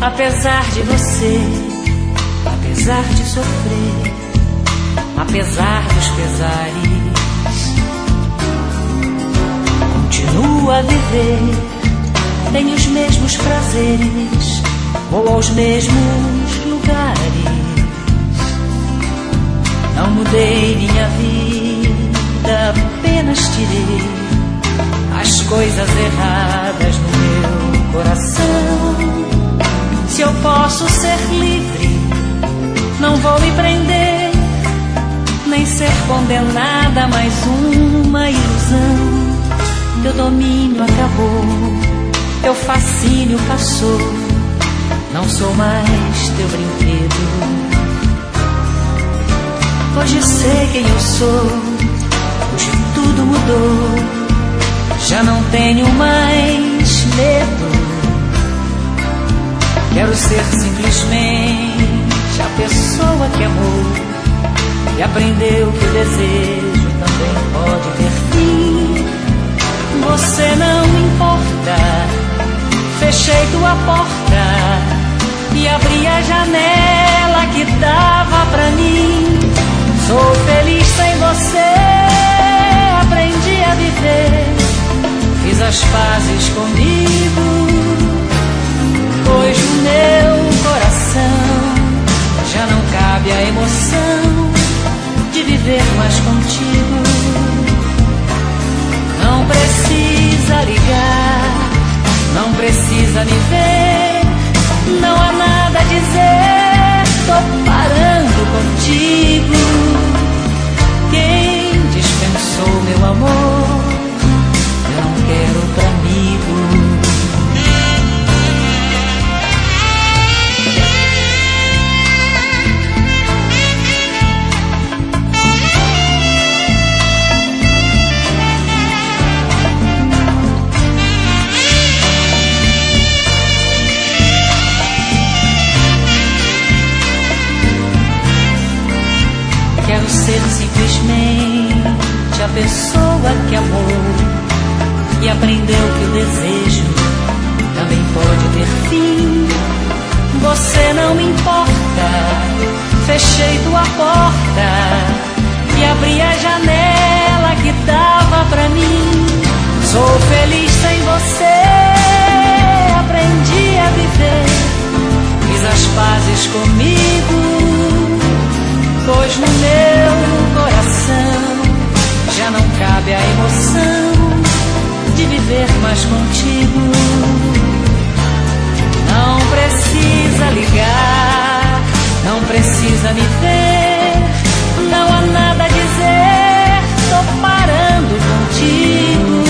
Apesar de você, apesar de sofrer, apesar dos pesares, continuo a viver, tenho os mesmos prazeres, vou aos mesmos lugares. Não mudei minha vida, apenas tirei as coisas erradas no meu coração. Se eu posso ser livre, não vou me prender, nem ser condenada a mais uma ilusão. Teu domínio acabou, teu fascínio passou, não sou mais teu brinquedo. Hoje sei quem eu sou, hoje tudo mudou, já não tenho mais medo. Quero ser simplesmente a pessoa que amou e aprendeu que o desejo também pode ter fim. Você não importa, fechei tua porta e abri a janela que dava pra mim. Sou feliz sem você, aprendi a viver, fiz as pazes comigo. Pois no meu coração já não cabe a emoção de viver mais contigo. Não precisa ligar, não precisa me ver, não há nada a dizer, tô parando contigo. Quem dispensou meu amor, eu não quero pra amigo. Quero ser simplesmente a pessoa que amou e aprendeu que o desejo também pode ter fim. Você não me importa, fechei tua porta e abri a janela que dava pra mim. Sou feliz sem você, aprendi a viver, fiz as pazes comigo. Pois no meu coração já não cabe a emoção de viver mais contigo. Não precisa ligar, não precisa me ver, não há nada a dizer, tô parando contigo.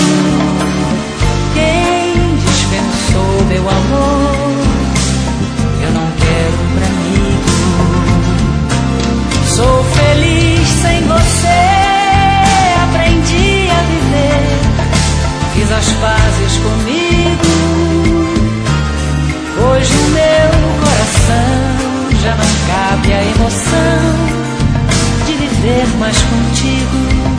Quem dispensou meu amor, eu não quero pra mim. Sou feliz sem você, aprendi a viver, fiz as pazes comigo. Hoje no meu coração já não cabe a emoção de viver mais contigo.